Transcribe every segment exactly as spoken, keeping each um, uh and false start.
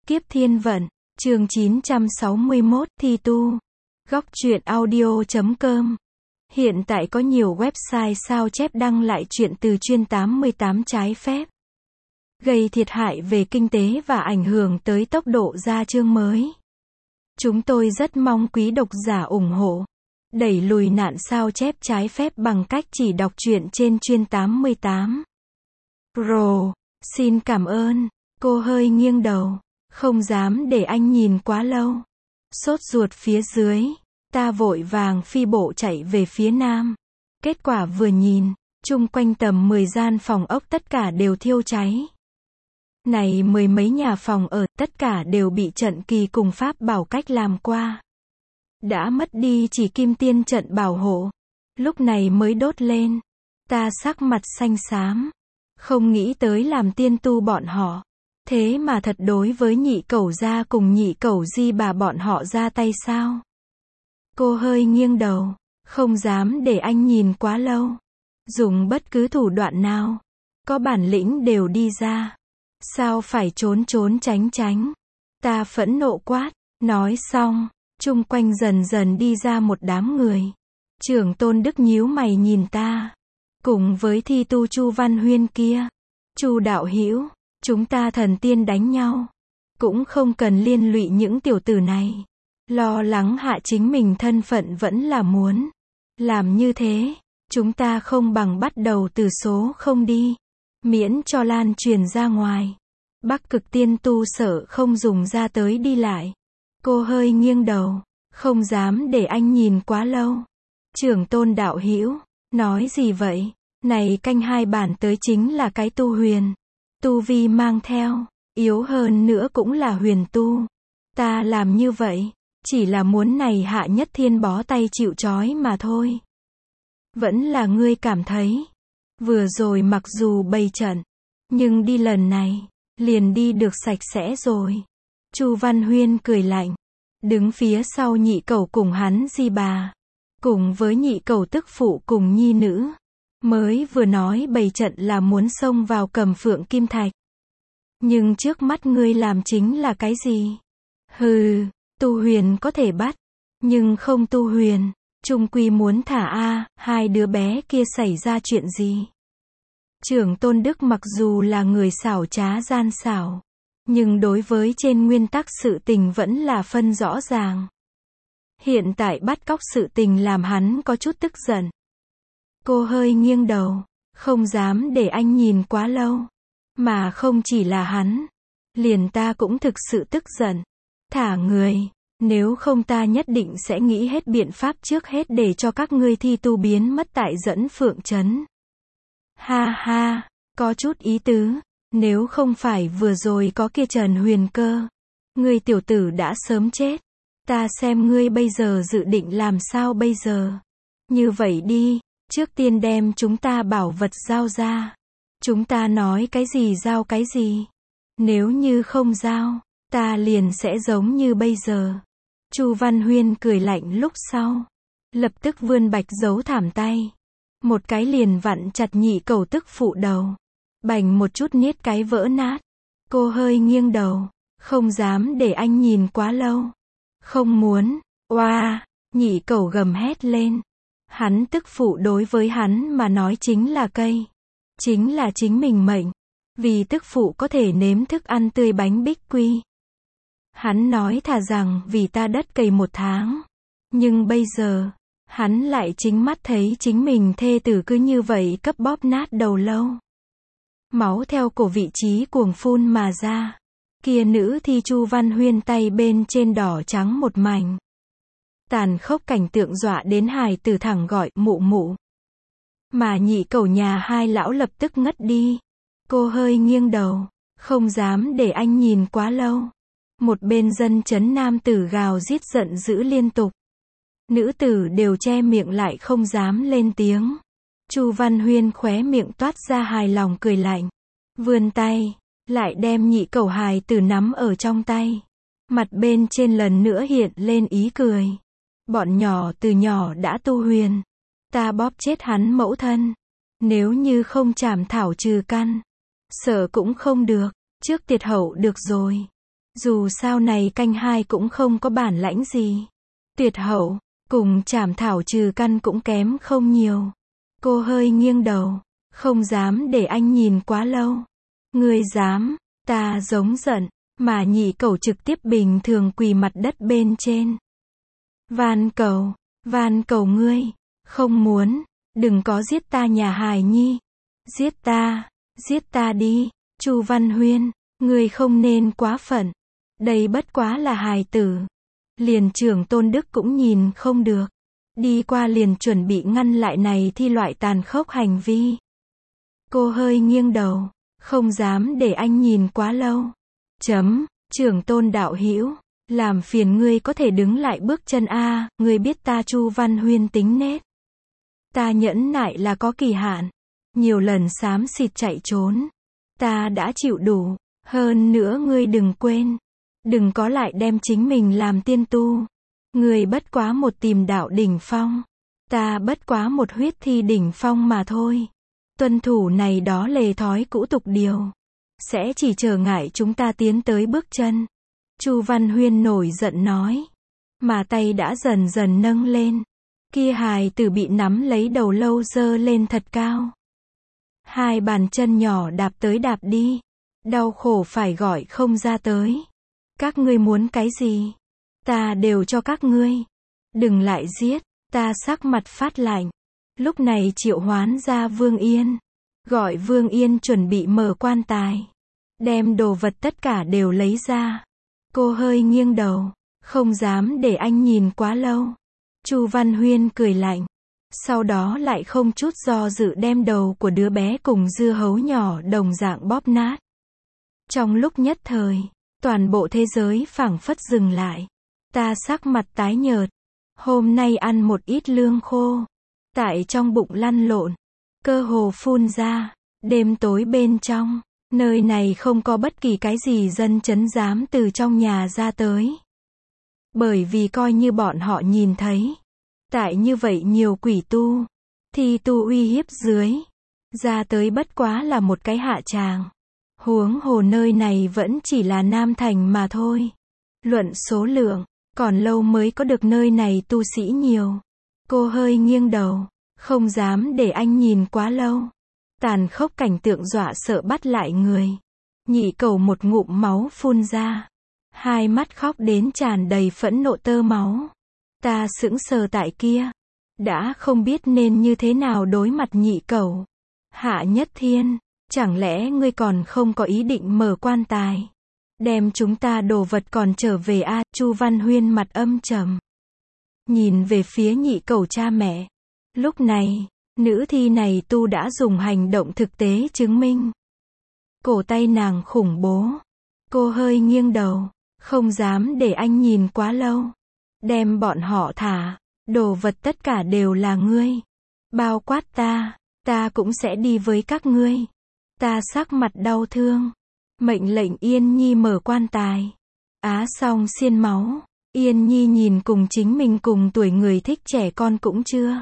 Kiếp Thiên Vận, chương chín trăm sáu mươi mốt, Thi Tu. Góc truyện audio chấm com. Hiện tại có nhiều website sao chép đăng lại truyện từ chuyên tám mươi tám trái phép, gây thiệt hại về kinh tế và ảnh hưởng tới tốc độ ra chương mới. Chúng tôi rất mong quý độc giả ủng hộ, đẩy lùi nạn sao chép trái phép bằng cách chỉ đọc truyện trên chuyên tám mươi tám. Pro, xin cảm ơn. Cô hơi nghiêng đầu, không dám để anh nhìn quá lâu. Sốt ruột phía dưới, ta vội vàng phi bộ chạy về phía nam. Kết quả vừa nhìn, chung quanh tầm mười gian phòng ốc tất cả đều thiêu cháy. Này mười mấy nhà phòng ở, tất cả đều bị trận kỳ cùng pháp bảo cách làm qua. Đã mất đi chỉ kim tiên trận bảo hộ, lúc này mới đốt lên. Ta sắc mặt xanh xám, không nghĩ tới làm tiên tu bọn họ. Thế mà thật đối với nhị cẩu gia cùng nhị cẩu di bà bọn họ ra tay sao? Cô hơi nghiêng đầu, không dám để anh nhìn quá lâu. Dùng bất cứ thủ đoạn nào, có bản lĩnh đều đi ra. Sao phải trốn trốn tránh tránh? Ta phẫn nộ quát, nói xong, chung quanh dần dần đi ra một đám người. Trưởng Tôn Đức nhíu mày nhìn ta, cùng với Thi Tu Chu Văn Huyên kia. Chu đạo hữu, chúng ta thần tiên đánh nhau, cũng không cần liên lụy những tiểu tử này. Lo lắng hạ chính mình thân phận vẫn là muốn. Làm như thế, chúng ta không bằng bắt đầu từ số không đi, miễn cho lan truyền ra ngoài. Bắc Cực tiên tu sợ không dùng ra tới đi lại. Cô hơi nghiêng đầu, không dám để anh nhìn quá lâu. Trưởng Tôn đạo hữu, nói gì vậy? Này canh hai bản tới chính là cái tu huyền. Tu vi mang theo, yếu hơn nữa cũng là huyền tu. Ta làm như vậy, chỉ là muốn này Hạ Nhất Thiên bó tay chịu trói mà thôi. Vẫn là ngươi cảm thấy. Vừa rồi mặc dù bày trận, nhưng đi lần này, liền đi được sạch sẽ rồi. Chu Văn Huyên cười lạnh, đứng phía sau nhị cẩu cùng hắn di bà, cùng với nhị cẩu tức phụ cùng nhi nữ. Mới vừa nói bày trận là muốn xông vào Cầm Phượng Kim Thạch. Nhưng trước mắt ngươi làm chính là cái gì? Hừ, tu huyền có thể bắt, nhưng không tu huyền, chung quy muốn thả a, hai đứa bé kia xảy ra chuyện gì? Trưởng Tôn Đức mặc dù là người xảo trá gian xảo, nhưng đối với trên nguyên tắc sự tình vẫn là phân rõ ràng. Hiện tại bắt cóc sự tình làm hắn có chút tức giận. Cô hơi nghiêng đầu, không dám để anh nhìn quá lâu. Mà không chỉ là hắn, liền ta cũng thực sự tức giận. Thả người, nếu không ta nhất định sẽ nghĩ hết biện pháp trước hết để cho các ngươi thi tu biến mất tại Dẫn Phượng Trấn. Ha ha, có chút ý tứ, nếu không phải vừa rồi có kia Trần Huyền Cơ, ngươi tiểu tử đã sớm chết. Ta xem ngươi bây giờ dự định làm sao bây giờ. Như vậy đi, trước tiên đem chúng ta bảo vật giao ra. Chúng ta nói cái gì giao cái gì. Nếu như không giao, ta liền sẽ giống như bây giờ. Chu Văn Huyên cười lạnh lúc sau, lập tức vươn bạch dấu thảm tay, một cái liền vặn chặt nhị cẩu tức phụ đầu, bành một chút niết cái vỡ nát. Cô hơi nghiêng đầu, không dám để anh nhìn quá lâu. Không muốn. Oa, nhị cẩu gầm hét lên. Hắn tức phụ đối với hắn mà nói chính là cây, chính là chính mình mệnh. Vì tức phụ có thể nếm thức ăn tươi bánh bích quy, hắn nói thà rằng vì ta đất cày một tháng. Nhưng bây giờ, hắn lại chính mắt thấy chính mình thê tử cứ như vậy cấp bóp nát đầu lâu. Máu theo cổ vị trí cuồng phun mà ra. Kia nữ thi Chu Văn Huyên tay bên trên đỏ trắng một mảnh. Tàn khốc cảnh tượng dọa đến hài tử thẳng gọi mụ mụ. Mà nhị cẩu nhà hai lão lập tức ngất đi. Cô hơi nghiêng đầu, không dám để anh nhìn quá lâu. Một bên dân trấn nam tử gào rít giận dữ liên tục. Nữ tử đều che miệng lại không dám lên tiếng. Chu Văn Huyên khóe miệng toát ra hài lòng cười lạnh. Vươn tay, lại đem nhị cẩu hài tử nắm ở trong tay. Mặt bên trên lần nữa hiện lên ý cười. Bọn nhỏ từ nhỏ đã tu huyền. Ta bóp chết hắn mẫu thân. Nếu như không chảm thảo trừ căn, sợ cũng không được. Trước tiệt hậu được rồi. Dù sao này canh hai cũng không có bản lãnh gì. Tuyệt hậu, cùng Trảm Thảo trừ căn cũng kém không nhiều. Cô hơi nghiêng đầu, không dám để anh nhìn quá lâu. Ngươi dám, ta giống giận, mà Nhị Cẩu trực tiếp bình thường quỳ mặt đất bên trên. Van cầu, van cầu ngươi, không muốn, đừng có giết ta nhà hài nhi. Giết ta, giết ta đi, Chu Văn Huyên, ngươi không nên quá phận. Đây bất quá là hài tử. Liền trưởng Tôn Đức cũng nhìn không được. Đi qua liền chuẩn bị ngăn lại này thi loại tàn khốc hành vi. Cô hơi nghiêng đầu, không dám để anh nhìn quá lâu. Chấm, trưởng Tôn đạo hữu, làm phiền ngươi có thể đứng lại bước chân a, ngươi biết ta Chu Văn Huyên tính nết. Ta nhẫn nại là có kỳ hạn, nhiều lần xám xịt chạy trốn, ta đã chịu đủ, hơn nữa ngươi đừng quên, đừng có lại đem chính mình làm tiên tu. Ngươi bất quá một tìm đạo đỉnh phong, ta bất quá một huyết thi đỉnh phong mà thôi. Tuân thủ này đó lề thói cũ tục điều, sẽ chỉ trở ngại chúng ta tiến tới bước chân. Chu Văn Huyên nổi giận nói, mà tay đã dần dần nâng lên. Kia hài tử bị nắm lấy đầu lâu dơ lên thật cao. Hai bàn chân nhỏ đạp tới đạp đi, đau khổ phải gọi không ra tới. Các ngươi muốn cái gì? Ta đều cho các ngươi. Đừng lại giết, ta sắc mặt phát lạnh. Lúc này triệu hoán ra Vương Yên. Gọi Vương Yên chuẩn bị mở quan tài. Đem đồ vật tất cả đều lấy ra. Cô hơi nghiêng đầu, không dám để anh nhìn quá lâu. Chu Văn Huyên cười lạnh. Sau đó lại không chút do dự đem đầu của đứa bé cùng dưa hấu nhỏ đồng dạng bóp nát. Trong lúc nhất thời, toàn bộ thế giới phảng phất dừng lại. Ta sắc mặt tái nhợt. Hôm nay ăn một ít lương khô. Tại trong bụng lăn lộn. Cơ hồ phun ra. Đêm tối bên trong. Nơi này không có bất kỳ cái gì dân chấn dám từ trong nhà ra tới. Bởi vì coi như bọn họ nhìn thấy. Tại như vậy nhiều quỷ tu. Thì tu uy hiếp dưới. Ra tới bất quá là một cái hạ tràng. Huống hồ nơi này vẫn chỉ là Nam Thành mà thôi. Luận số lượng, còn lâu mới có được nơi này tu sĩ nhiều. Cô hơi nghiêng đầu, không dám để anh nhìn quá lâu. Tàn khốc cảnh tượng dọa sợ bắt lại người. Nhị Cẩu một ngụm máu phun ra. Hai mắt khóc đến tràn đầy phẫn nộ tơ máu. Ta sững sờ tại kia. Đã không biết nên như thế nào đối mặt Nhị Cẩu. Hạ Nhất Thiên, chẳng lẽ ngươi còn không có ý định mở quan tài? Đem chúng ta đồ vật còn trở về a? Chu Văn Huyên mặt âm trầm. Nhìn về phía Nhị Cẩu cha mẹ. Lúc này, nữ thi này tu đã dùng hành động thực tế chứng minh. Cổ tay nàng khủng bố. Cô hơi nghiêng đầu, không dám để anh nhìn quá lâu. Đem bọn họ thả, đồ vật tất cả đều là ngươi. Bao quát ta, ta cũng sẽ đi với các ngươi. Ta sắc mặt đau thương. Mệnh lệnh Yên Nhi mở quan tài. Á xong xiên máu. Yên Nhi nhìn cùng chính mình cùng tuổi người thích trẻ con cũng chưa.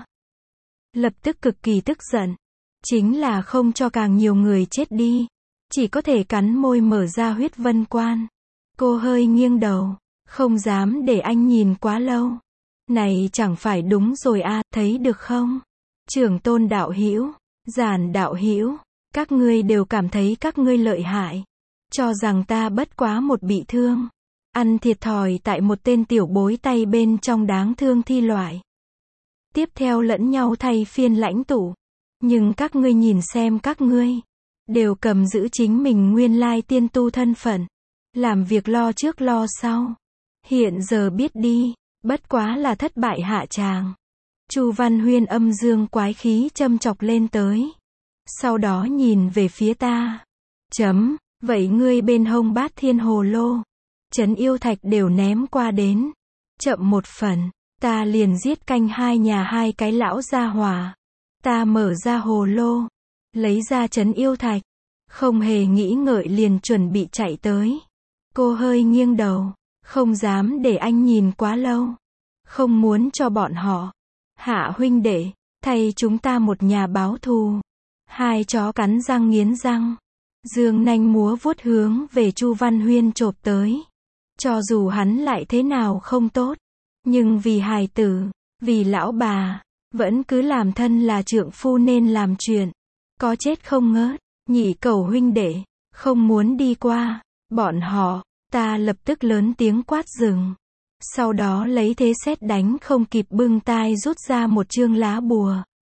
Lập tức cực kỳ tức giận. Chính là không cho càng nhiều người chết đi. Chỉ có thể cắn môi mở ra huyết vân quan. Cô hơi nghiêng đầu. Không dám để anh nhìn quá lâu. Này chẳng phải đúng rồi a, thấy được không? Trưởng Tôn đạo hữu, Giản đạo hữu, các ngươi đều cảm thấy các ngươi lợi hại. Cho rằng ta bất quá một bị thương. Ăn thiệt thòi tại một tên tiểu bối tay bên trong đáng thương thi loại. Tiếp theo lẫn nhau thay phiên lãnh tụ. Nhưng các ngươi nhìn xem các ngươi. Đều cầm giữ chính mình nguyên lai tiên tu thân phận. Làm việc lo trước lo sau. Hiện giờ biết đi, bất quá là thất bại hạ tràng. Chu Văn Huyên âm dương quái khí châm chọc lên tới. Sau đó nhìn về phía ta. Chấm, vậy ngươi bên hông Bát Thiên Hồ Lô, trấn yêu thạch đều ném qua đến. Chậm một phần, ta liền giết canh hai nhà hai cái lão gia hỏa. Ta mở ra hồ lô, lấy ra trấn yêu thạch, không hề nghĩ ngợi liền chuẩn bị chạy tới. Cô hơi nghiêng đầu, không dám để anh nhìn quá lâu. Không muốn cho bọn họ, Hạ huynh đệ, thay chúng ta một nhà báo thù. Hai chó cắn răng nghiến răng, dương nanh múa vuốt hướng về Chu Văn Huyên chộp tới. Cho dù hắn lại thế nào không tốt, nhưng vì hài tử, vì lão bà, vẫn cứ làm thân là trượng phu nên làm chuyện. Có chết không ngớt, Nhị Cẩu huynh đệ, không muốn đi qua, bọn họ, ta lập tức lớn tiếng quát dừng. Sau đó lấy thế sét đánh không kịp bưng tai rút ra một chương lá bùa.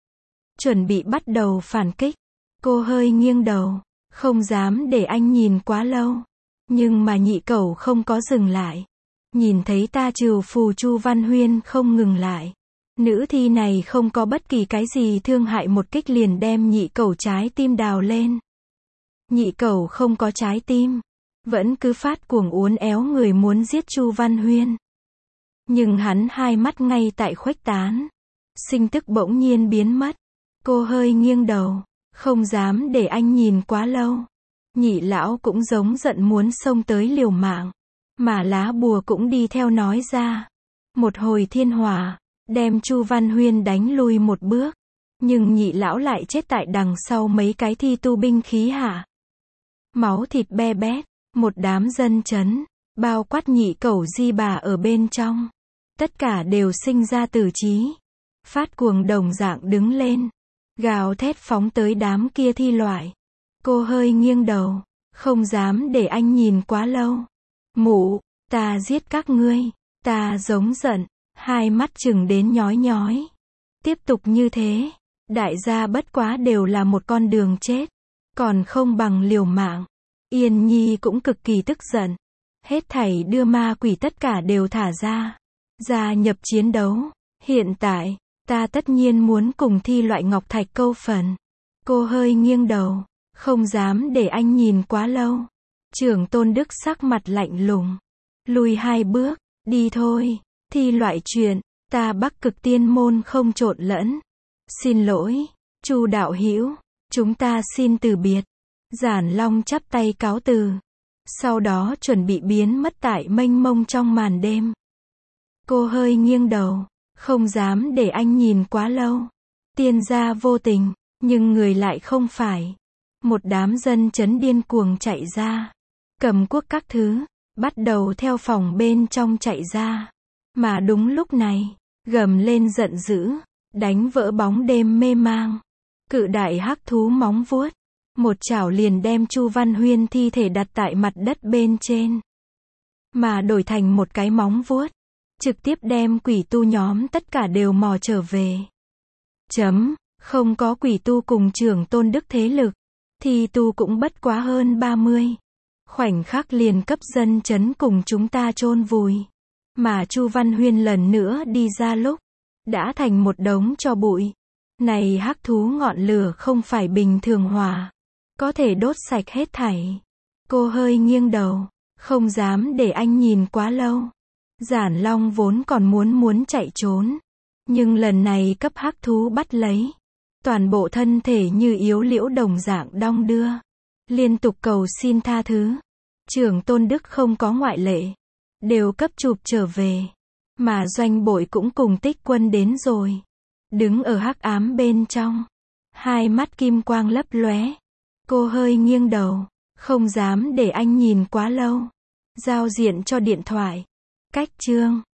Chuẩn bị bắt đầu phản kích. Cô hơi nghiêng đầu, không dám để anh nhìn quá lâu. Nhưng mà Nhị Cẩu không có dừng lại. Nhìn thấy ta trừ phù Chu Văn Huyên không ngừng lại. Nữ thi này không có bất kỳ cái gì thương hại, một kích liền đem Nhị Cẩu trái tim đào lên. Nhị Cẩu không có trái tim, vẫn cứ phát cuồng uốn éo người muốn giết Chu Văn Huyên. Nhưng hắn hai mắt ngay tại khuếch tán. Sinh tức bỗng nhiên biến mất. Cô hơi nghiêng đầu, không dám để anh nhìn quá lâu. Nhị lão cũng giống giận muốn xông tới liều mạng. Mà lá bùa cũng đi theo nói ra. Một hồi thiên hỏa, đem Chu Văn Huyên đánh lui một bước. Nhưng nhị lão lại chết tại đằng sau mấy cái thi tu binh khí hạ. Máu thịt be bét, một đám dân chấn, bao quát Nhị Cẩu di bà ở bên trong. Tất cả đều sinh ra tử trí. Phát cuồng đồng dạng đứng lên. Gào thét phóng tới đám kia thi loại. Cô hơi nghiêng đầu, không dám để anh nhìn quá lâu. Mụ, ta giết các ngươi. Ta giống giận, hai mắt chừng đến nhói nhói. Tiếp tục như thế, đại gia bất quá đều là một con đường chết. Còn không bằng liều mạng. Yên Nhi cũng cực kỳ tức giận. Hết thảy đưa ma quỷ tất cả đều thả ra. Gia nhập chiến đấu. Hiện tại, ta tất nhiên muốn cùng thi loại ngọc thạch câu phần. Cô hơi nghiêng đầu, không dám để anh nhìn quá lâu. Trưởng Tôn Đức sắc mặt lạnh lùng. Lùi hai bước, đi thôi. Thi loại chuyện, ta Bắc Cực Tiên môn không trộn lẫn. Xin lỗi, Chu đạo hữu, chúng ta xin từ biệt. Giản Long chắp tay cáo từ. Sau đó chuẩn bị biến mất tại mênh mông trong màn đêm. Cô hơi nghiêng đầu, không dám để anh nhìn quá lâu. Tiên gia vô tình, nhưng người lại không phải. Một đám dân chấn điên cuồng chạy ra. Cầm cuốc các thứ, bắt đầu theo phòng bên trong chạy ra. Mà đúng lúc này, gầm lên giận dữ, đánh vỡ bóng đêm mê mang. Cự đại hắc thú móng vuốt, một chảo liền đem Chu Văn Huyên thi thể đặt tại mặt đất bên trên. Mà đổi thành một cái móng vuốt, trực tiếp đem quỷ tu nhóm tất cả đều mò trở về. Chấm, không có quỷ tu cùng Trưởng Tôn Đức thế lực, thì tu cũng bất quá hơn ba mươi. Khoảnh khắc liền cấp dân chấn cùng chúng ta chôn vùi. Mà Chu Văn Huyên lần nữa đi ra lúc, đã thành một đống tro bụi. Này hắc thú ngọn lửa không phải bình thường hỏa, có thể đốt sạch hết thảy. Cô hơi nghiêng đầu, không dám để anh nhìn quá lâu. Giản Long vốn còn muốn muốn chạy trốn, nhưng lần này cấp hắc thú bắt lấy. Toàn bộ thân thể như yếu liễu đồng dạng đong đưa, liên tục cầu xin tha thứ. Trưởng Tôn Đức không có ngoại lệ, đều cấp chụp trở về. Mà Doanh Bội cũng cùng Tích Quân đến rồi, đứng ở hắc ám bên trong, hai mắt kim quang lấp lóe. Cô hơi nghiêng đầu, không dám để anh nhìn quá lâu. Giao diện cho điện thoại. Cách chương